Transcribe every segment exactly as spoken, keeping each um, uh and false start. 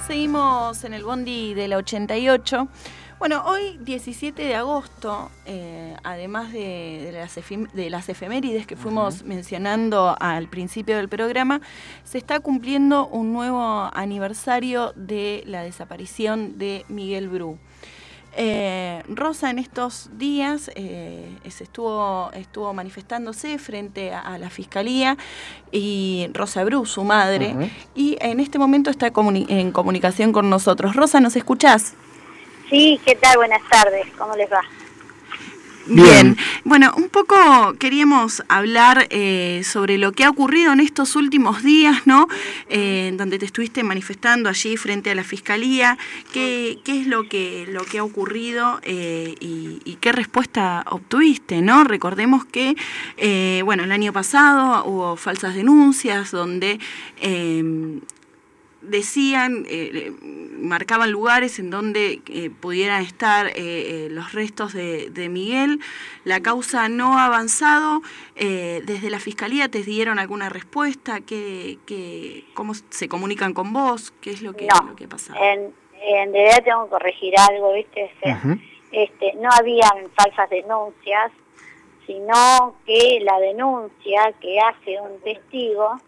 Seguimos en el bondi de la ochenta y ocho. Bueno, hoy diecisiete de agosto, eh, además de, de, las efim- de las efemérides que fuimos uh-huh. mencionando al principio del programa, se está cumpliendo un nuevo aniversario de la desaparición de Miguel Bru. Eh, Rosa en estos días eh, se estuvo, estuvo manifestándose frente a, a la Fiscalía, y Rosa Bru, su madre, uh-huh. y en este momento está comuni- en comunicación con nosotros. Rosa, ¿nos escuchás? Sí, ¿qué tal? Buenas tardes, ¿cómo les va? Bien. Bien. Bueno, un poco queríamos hablar eh, sobre lo que ha ocurrido en estos últimos días, ¿no? Eh, donde te estuviste manifestando allí frente a la Fiscalía. ¿Qué, qué es lo que, lo que ha ocurrido eh, y, y qué respuesta obtuviste, ¿no? Recordemos que, eh, bueno, el año pasado hubo falsas denuncias donde Eh, decían, eh, marcaban lugares en donde eh, pudieran estar eh, eh, los restos de, de Miguel. La causa no ha avanzado. Eh, desde la Fiscalía te dieron alguna respuesta. ¿Qué, qué, ¿Cómo se comunican con vos? ¿Qué es lo que, no, lo que pasa? En, en realidad tengo que corregir algo, ¿viste? Este, uh-huh. este, no habían falsas denuncias, sino que la denuncia que hace un testigo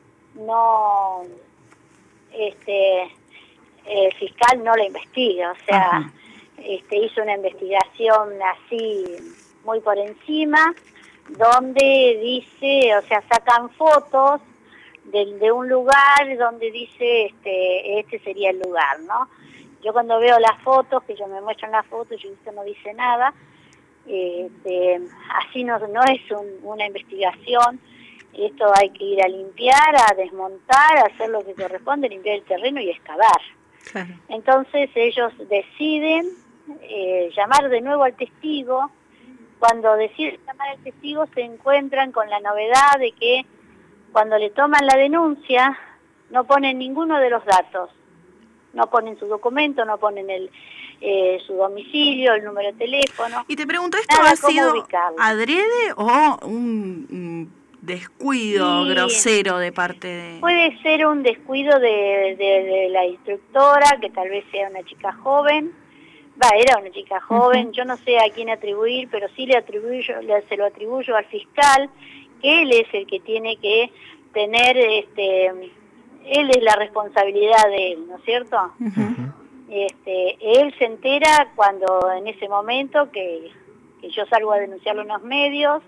no... este el fiscal no la investiga, o sea, Ajá. este hizo una investigación así muy por encima, donde dice, o sea, sacan fotos de, de un lugar donde dice este este sería el lugar, ¿no? Yo cuando veo las fotos, que ellos me muestran las fotos, yo esto no dice nada, este, así no, no es un, una investigación. Esto hay que ir a limpiar, a desmontar, a hacer lo que corresponde, limpiar el terreno y excavar. Claro. Entonces ellos deciden eh, llamar de nuevo al testigo. Cuando deciden llamar al testigo se encuentran con la novedad de que cuando le toman la denuncia no ponen ninguno de los datos. No ponen su documento, no ponen el eh, su domicilio, el número de teléfono. Y te pregunto, ¿esto ha sido adrede o un... un descuido sí, grosero de parte de... Puede ser un descuido de, de, de la instructora, que tal vez sea una chica joven. Va, era una chica joven, uh-huh. Yo no sé a quién atribuir, pero sí le atribuyo, le, se lo atribuyo al fiscal, que él es el que tiene que tener, este, él es la responsabilidad de él, ¿no es cierto? Uh-huh. Este, él se entera cuando en ese momento que, que yo salgo a denunciarlo en los medios,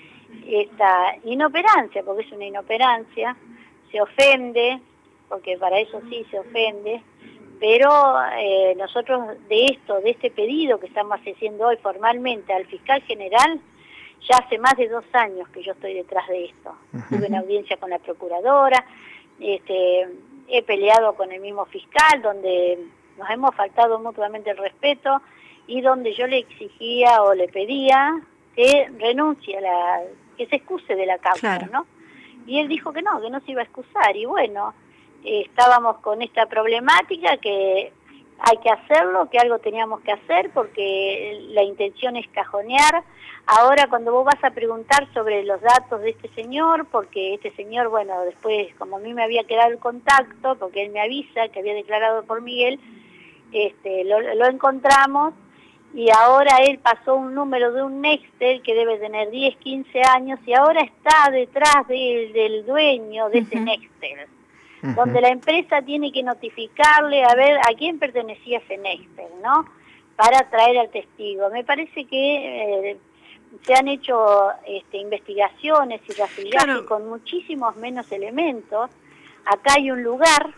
esta inoperancia, porque es una inoperancia, se ofende, porque para eso sí se ofende, pero eh, nosotros de esto, de este pedido que estamos haciendo hoy formalmente al fiscal general, ya hace más de dos años que yo estoy detrás de esto. Uh-huh. Tuve una audiencia con la procuradora, este, he peleado con el mismo fiscal, donde nos hemos faltado mutuamente el respeto y donde yo le exigía o le pedía que renuncie a la... que se excuse de la causa, claro. ¿no? Y él dijo que no, que no se iba a excusar, y bueno, eh, estábamos con esta problemática que hay que hacerlo, que algo teníamos que hacer, porque la intención es cajonear. Ahora cuando vos vas a preguntar sobre los datos de este señor, porque este señor, bueno, después, como a mí me había quedado el contacto, porque él me avisa que había declarado por Miguel, este, lo, lo encontramos, y ahora él pasó un número de un Nextel que debe tener diez, quince años y ahora está detrás de, del dueño de uh-huh. ese Nextel, uh-huh. donde la empresa tiene que notificarle a ver a quién pertenecía ese Nextel, ¿no? Para traer al testigo. Me parece que eh, se han hecho este, investigaciones y rastrillaje claro. con muchísimos menos elementos. Acá hay un lugar...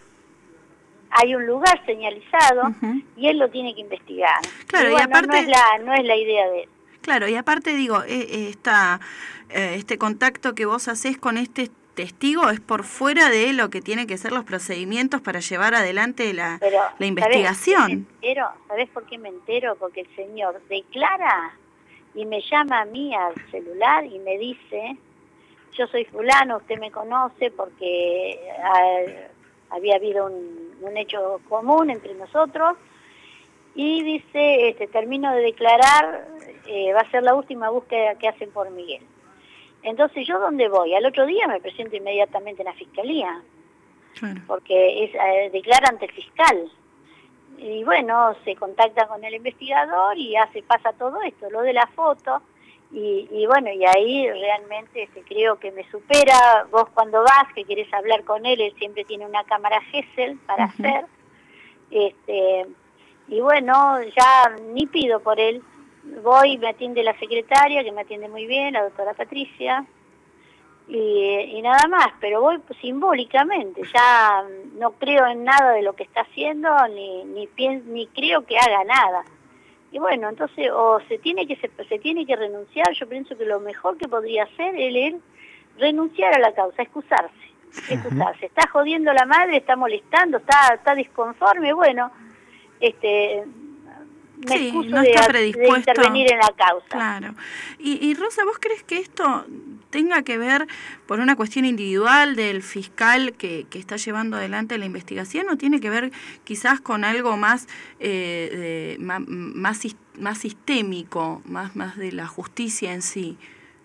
hay un lugar señalizado uh-huh. y él lo tiene que investigar. Claro, y, bueno, y aparte no es la no es la idea de él. Claro, y aparte digo, eh, esta, eh, este contacto que vos hacés con este testigo es por fuera de lo que tienen que ser los procedimientos para llevar adelante la, Pero, la investigación. ¿sabés, me entero? ¿Sabés por qué me entero? Porque el señor declara y me llama a mí al celular y me dice, yo soy fulano, usted me conoce porque a, había habido un un hecho común entre nosotros, y dice, este, termino de declarar, eh, va a ser la última búsqueda que hacen por Miguel. Entonces, ¿yo dónde voy? Al otro día me presento inmediatamente en la Fiscalía. claro. porque es eh, declara ante el fiscal. Y bueno, se contacta con el investigador y hace pasa todo esto, lo de la foto, y, y bueno, y ahí realmente este, creo que me supera. Vos cuando vas, que querés hablar con él, él siempre tiene una cámara Gesell para uh-huh. hacer, este, y bueno, ya ni pido por él, voy, me atiende la secretaria, que me atiende muy bien, la doctora Patricia, y, y nada más, pero voy simbólicamente, ya no creo en nada de lo que está haciendo, ni ni, pienso, ni creo que haga nada. Y bueno, entonces, o se tiene que se, se tiene que renunciar. Yo pienso que lo mejor que podría hacer él es renunciar a la causa, excusarse, excusarse. Uh-huh. Está jodiendo la madre, está molestando, está está disconforme, bueno, este... me sí, excuso no está de, predispuesto. de intervenir en la causa. Claro. Y, y Rosa, ¿vos crees que esto tenga que ver por una cuestión individual del fiscal que, que está llevando adelante la investigación, o tiene que ver quizás con algo más eh, de, más, más más sistémico, más más de la justicia en sí?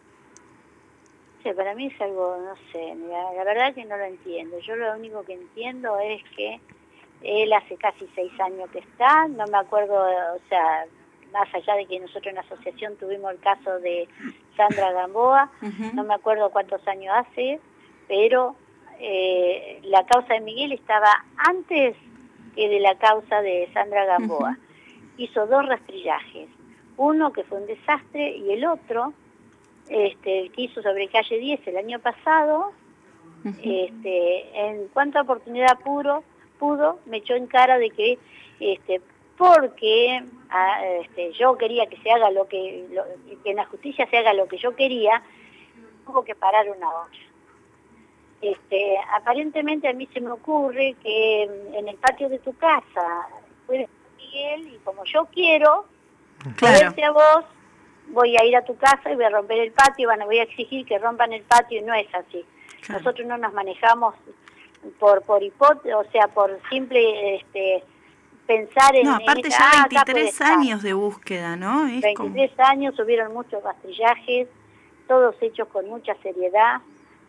Sí, para mí es algo, no sé, la, la verdad que no lo entiendo. Yo lo único que entiendo es que él hace casi seis años que está, no me acuerdo, o sea, más allá de que nosotros en la asociación tuvimos el caso de Sandra Gamboa, uh-huh. no me acuerdo cuántos años hace, pero eh, la causa de Miguel estaba antes que de la causa de Sandra Gamboa. Uh-huh. Hizo dos rastrillajes, uno que fue un desastre y el otro, este, el que hizo sobre calle diez el año pasado, uh-huh. este, en cuanto a oportunidad puro, pudo, me echó en cara de que este porque a, este, yo quería que se haga lo que, lo, que en la justicia se haga lo que yo quería, tuvo que parar una obra. Este, aparentemente a mí se me ocurre que en el patio de tu casa puedes Miguel, y como yo quiero, claro. a vos, voy a ir a tu casa y voy a romper el patio, bueno, voy a exigir que rompan el patio, y no es así. Claro. Nosotros no nos manejamos por por hipótesis, o sea, por simple este pensar en... No, aparte en, ya ah, veintitrés años de búsqueda, ¿no? Es veintitrés como... años, hubieron muchos rastrillajes, todos hechos con mucha seriedad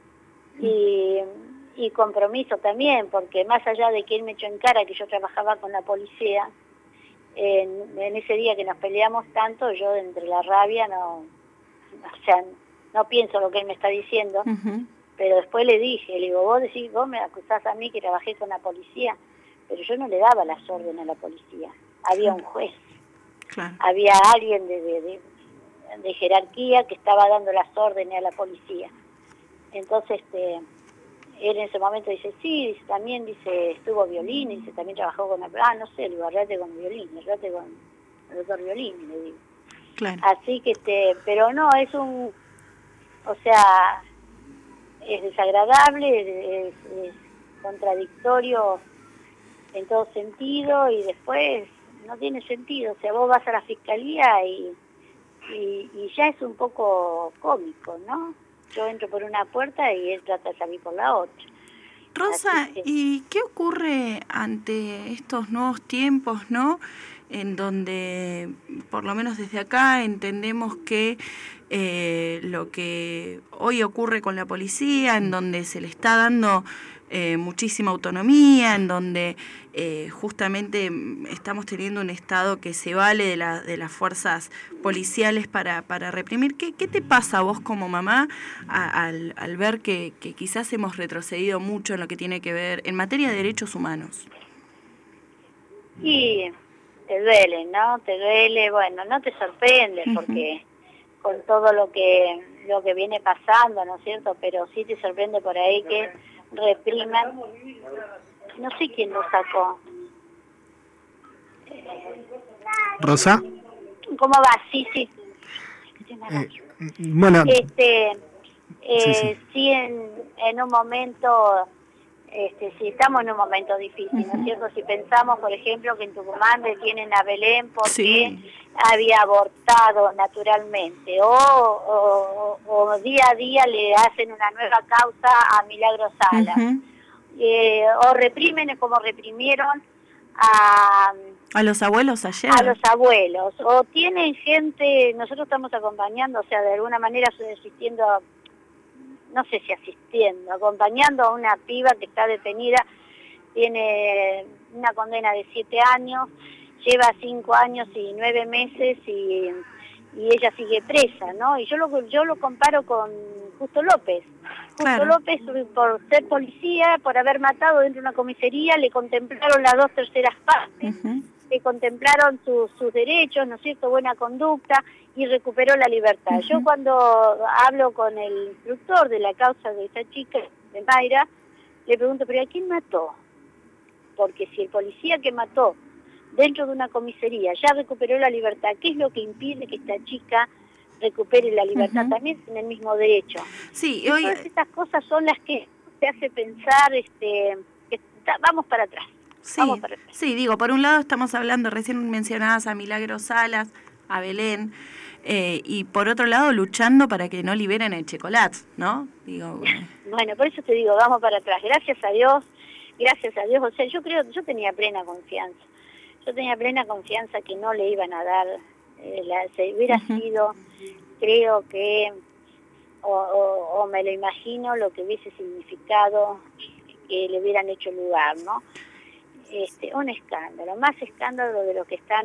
y, y compromiso también, porque más allá de que él me echó en cara que yo trabajaba con la policía, en, en ese día que nos peleamos tanto, yo entre la rabia no, o sea, no pienso lo que él me está diciendo, uh-huh. pero después le dije, le digo, vos decís, vos me acusás a mí que trabajé con la policía, pero yo no le daba las órdenes a la policía, había un juez, claro. había alguien de, de, de, de jerarquía que estaba dando las órdenes a la policía. Entonces, este, él en ese momento dice, sí, dice, también dice, estuvo Violín, dice, también trabajó con la... Ah, no sé, le digo, arreglate con Violín, arreglate con el doctor Violín, le digo. Claro. Así que, este, pero no, es un, o sea, es desagradable, es, es contradictorio en todo sentido, y después no tiene sentido, o sea, vos vas a la fiscalía y, y, y ya es un poco cómico, ¿no? Yo entro por una puerta y él trata de salir por la otra. Rosa, que... ¿y qué ocurre ante estos nuevos tiempos, no? En donde, por lo menos desde acá, entendemos que eh, lo que hoy ocurre con la policía, en donde se le está dando eh, muchísima autonomía, en donde eh, justamente estamos teniendo un Estado que se vale de, la, de las fuerzas policiales para, para reprimir. ¿Qué, ¿Qué te pasa a vos como mamá a, al, al ver que, que quizás hemos retrocedido mucho en lo que tiene que ver en materia de derechos humanos? Y te duele, ¿no? Te duele, bueno, no te sorprende porque uh-huh. con todo lo que lo que viene pasando, ¿no es cierto? Pero sí te sorprende por ahí que repriman. No sé quién lo sacó. Eh, ¿Rosa? ¿Cómo va? Sí, sí. Eh, bueno. Este, eh, sí, sí. sí en, en un momento... Este, sí, estamos en un momento difícil, ¿no es cierto? Si pensamos, por ejemplo, que en Tucumán detienen a Belén porque sí. había abortado naturalmente, o, o, o día a día le hacen una nueva causa a Milagro Sala, uh-huh. eh, o reprimen como reprimieron a... A los abuelos ayer. A los abuelos, o tienen gente, nosotros estamos acompañando, o sea, de alguna manera subsistiendo no sé si asistiendo, acompañando a una piba que está detenida, tiene una condena de siete años, lleva cinco años y nueve meses y, y ella sigue presa, ¿no? Y yo lo, yo lo comparo con Justo López. Justo Claro. López, por ser policía, por haber matado dentro de una comisaría, le contemplaron las dos terceras partes, uh-huh. le contemplaron su, sus derechos, ¿no es cierto?, buena conducta, y recuperó la libertad. Uh-huh. Yo cuando hablo con el instructor de la causa de esta chica, de Mayra, le pregunto, ¿pero a quién mató? Porque si el policía que mató dentro de una comisaría ya recuperó la libertad, ¿qué es lo que impide que esta chica recupere la libertad? Uh-huh. También tiene el mismo derecho. Sí, y hoy... todas estas cosas son las que te hace pensar este, que vamos para atrás. Sí, vamos para atrás. Sí, digo, por un lado estamos hablando, recién mencionadas a Milagros Salas, a Belén, eh, y por otro lado luchando para que no liberen el chocolate, ¿no? Digo, bueno. bueno, por eso te digo, vamos para atrás. Gracias a Dios, gracias a Dios, o sea, yo creo, yo tenía plena confianza. Yo tenía plena confianza que no le iban a dar, eh, la, se hubiera uh-huh. sido, creo que, o, o, o me lo imagino lo que hubiese significado que le hubieran hecho lugar, ¿no? Este, un escándalo, más escándalo de lo que están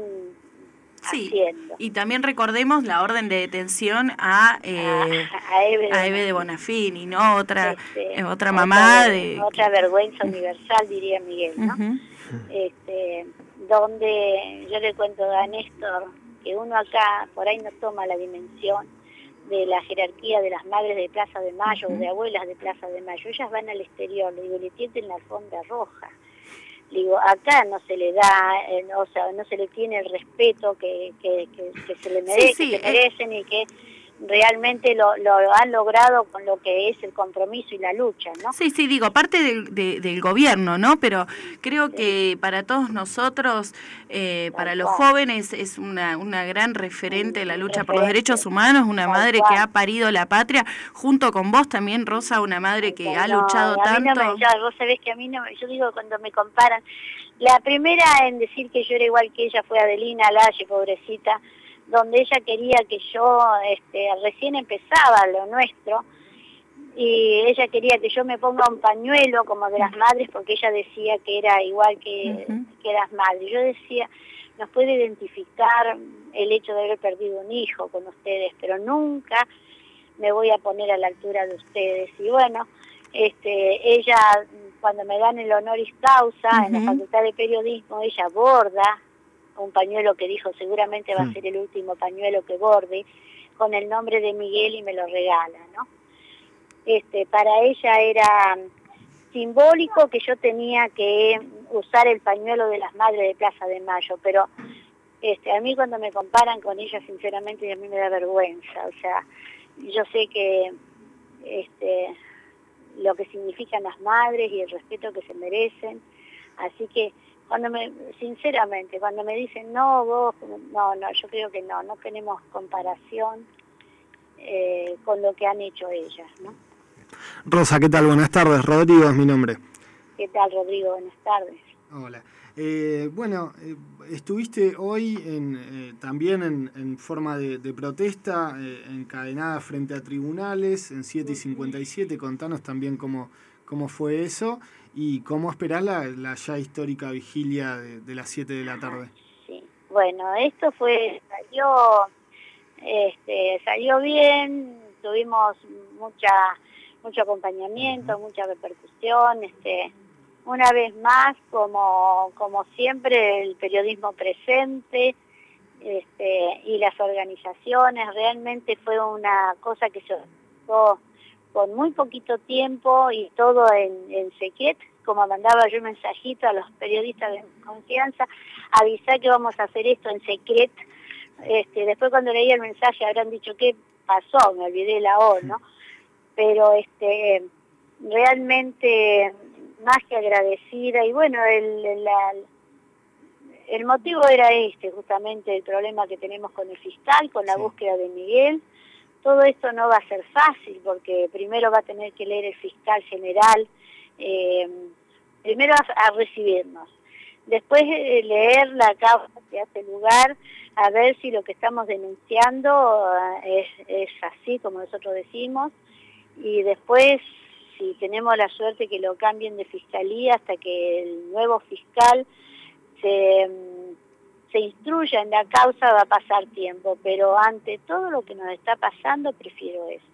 sí, haciendo. Y también recordemos la orden de detención a, eh, a, a, Eve, a Eve de Bonafini, ¿no? Otra, este, eh, otra mamá otra, de... Otra vergüenza universal, diría Miguel, ¿no? Uh-huh. Este, donde yo le cuento a Néstor que uno acá por ahí no toma la dimensión de la jerarquía de las madres de Plaza de Mayo, uh-huh. o de abuelas de Plaza de Mayo. Ellas van al exterior, le digo, le tienden la alfombra roja. Le digo, acá no se le da, eh, no, o sea, no se le tiene el respeto que, que, que, que se le mere- sí, sí, que se merecen eh... y que realmente lo, lo han logrado con lo que es el compromiso y la lucha, ¿no? Sí, sí, digo, parte del, de, del gobierno, ¿no? Pero creo sí. que para todos nosotros, eh, para los cual. jóvenes, es una, una gran referente de la lucha referente. por los derechos humanos, una Tal madre cual. que ha parido la patria, junto con vos también, Rosa, una madre que no, ha luchado a tanto. Mí no me, ya, vos sabés que a mí no, yo digo cuando me comparan, la primera en decir que yo era igual que ella fue Adelina Lalle, pobrecita, donde ella quería que yo, este, recién empezaba lo nuestro, y ella quería que yo me ponga un pañuelo como de las madres, porque ella decía que era igual que, uh-huh. que las madres. Yo decía, nos puede identificar el hecho de haber perdido un hijo con ustedes, pero nunca me voy a poner a la altura de ustedes. Y bueno, este, ella, cuando me dan el honoris causa, uh-huh. en la Facultad de Periodismo, ella borda un pañuelo que dijo seguramente va a ser el último pañuelo que borde, con el nombre de Miguel y me lo regala, ¿no? Este, para ella era simbólico que yo tenía que usar el pañuelo de las madres de Plaza de Mayo, pero este, a mí cuando me comparan con ella, sinceramente, a mí me da vergüenza, o sea, yo sé que este, lo que significan las madres y el respeto que se merecen, así que cuando me, sinceramente, cuando me dicen, no, vos, no, no, yo creo que no, no tenemos comparación eh, con lo que han hecho ellas, ¿no? Rosa, ¿qué tal? Buenas tardes, Rodrigo es mi nombre. ¿Qué tal, Rodrigo? Buenas tardes. Hola. Eh, bueno, eh, estuviste hoy en, eh, también en, en forma de, de protesta, eh, encadenada frente a tribunales, en siete y cincuenta y siete, contanos también cómo, cómo fue eso. ¿Y cómo esperás la, la ya histórica vigilia de, de las siete de la tarde? Sí, bueno, esto fue, salió, este, salió bien, tuvimos mucha, mucho acompañamiento, uh-huh. mucha repercusión, este, una vez más, como, como siempre, el periodismo presente, este, y las organizaciones, realmente fue una cosa que se organizó con muy poquito tiempo y todo en, en Sequiet, como mandaba yo un mensajito a los periodistas de confianza, avisar que vamos a hacer esto en Sequiet. Este, después cuando leí el mensaje habrán dicho qué pasó, me olvidé la O, ¿no? Pero este, realmente más que agradecida, y bueno, el, el, el motivo era este, justamente el problema que tenemos con el fiscal, con la sí. búsqueda de Miguel. Todo esto no va a ser fácil porque primero va a tener que leer el fiscal general, eh, primero a, a recibirnos, después eh, leer la causa que hace lugar, a ver si lo que estamos denunciando uh, es, es así como nosotros decimos, y después, si tenemos la suerte que lo cambien de fiscalía hasta que el nuevo fiscal se, se instruya en la causa, va a pasar tiempo, pero ante todo lo que nos está pasando, prefiero eso.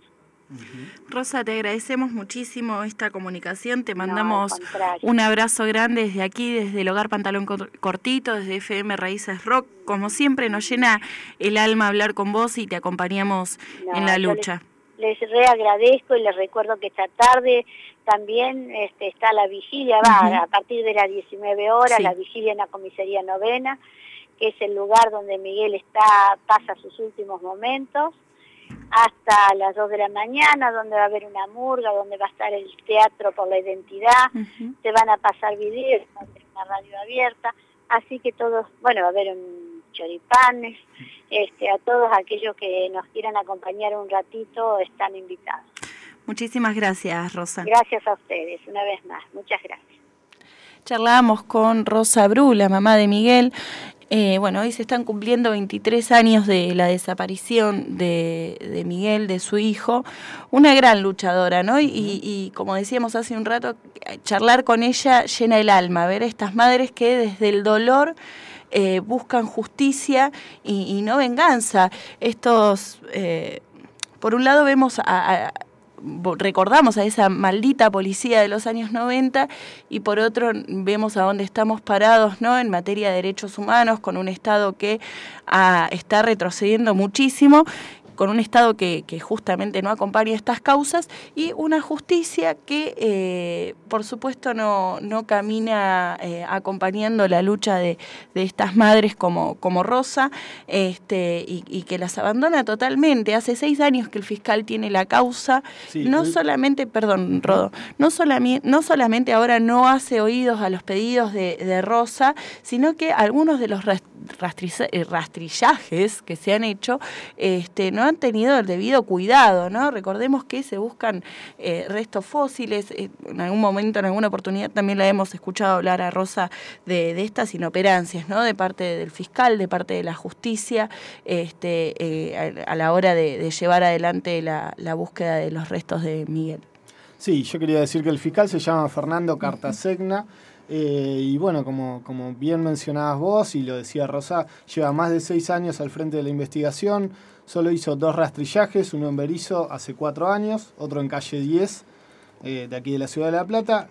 Rosa, te agradecemos muchísimo esta comunicación, te mandamos no, un abrazo grande desde aquí, desde el Hogar Pantalón Cortito, desde F M Raíces Rock. Como siempre nos llena el alma hablar con vos y te acompañamos no, en la lucha. Les, les reagradezco y les recuerdo que esta tarde también este, está la vigilia, va uh-huh. a partir de las diecinueve horas, sí. la vigilia en la comisaría novena, que es el lugar donde Miguel está, pasa sus últimos momentos, hasta las dos de la mañana, donde va a haber una murga, donde va a estar el Teatro por la Identidad, uh-huh. se van a pasar videos, va a haber una radio abierta, así que todos, bueno, va a haber un choripanes, este, a todos aquellos que nos quieran acompañar un ratito están invitados. Muchísimas gracias, Rosa. Gracias a ustedes, una vez más, muchas gracias. Charlábamos con Rosa Bru, la mamá de Miguel. Eh, bueno, hoy se están cumpliendo veintitrés años de la desaparición de, de Miguel, de su hijo, una gran luchadora, ¿no? Y, y como decíamos hace un rato, charlar con ella llena el alma, ver a estas madres que desde el dolor eh, buscan justicia y, y no venganza. Estos, eh, por un lado vemos a... a recordamos a esa maldita policía de los años noventa y por otro vemos a dónde estamos parados, ¿no? En materia de derechos humanos, con un Estado que ah, está retrocediendo muchísimo, con un Estado que, que justamente no acompaña estas causas y una justicia que, eh, por supuesto, no, no camina eh, acompañando la lucha de, de estas madres como, como Rosa este, y, y que las abandona totalmente. Hace seis años que el fiscal tiene la causa, sí, no el... solamente, perdón, Rodo, no, solami, no solamente ahora no hace oídos a los pedidos de, de Rosa, sino que algunos de los rastrillajes que se han hecho este, no han tenido el debido cuidado, ¿no? Recordemos que se buscan eh, restos fósiles, eh, en algún momento, en alguna oportunidad también la hemos escuchado hablar a Rosa de, de estas inoperancias, ¿no? De parte del fiscal, de parte de la justicia, este, eh, a, a la hora de, de llevar adelante la, la búsqueda de los restos de Miguel. Sí, yo quería decir que el fiscal se llama Fernando Cartasegna. Eh, y bueno, como, como bien mencionabas vos y lo decía Rosa, lleva más de seis años al frente de la investigación, solo hizo dos rastrillajes, uno en Berisso hace cuatro años, otro en calle diez, eh, de aquí de la ciudad de La Plata,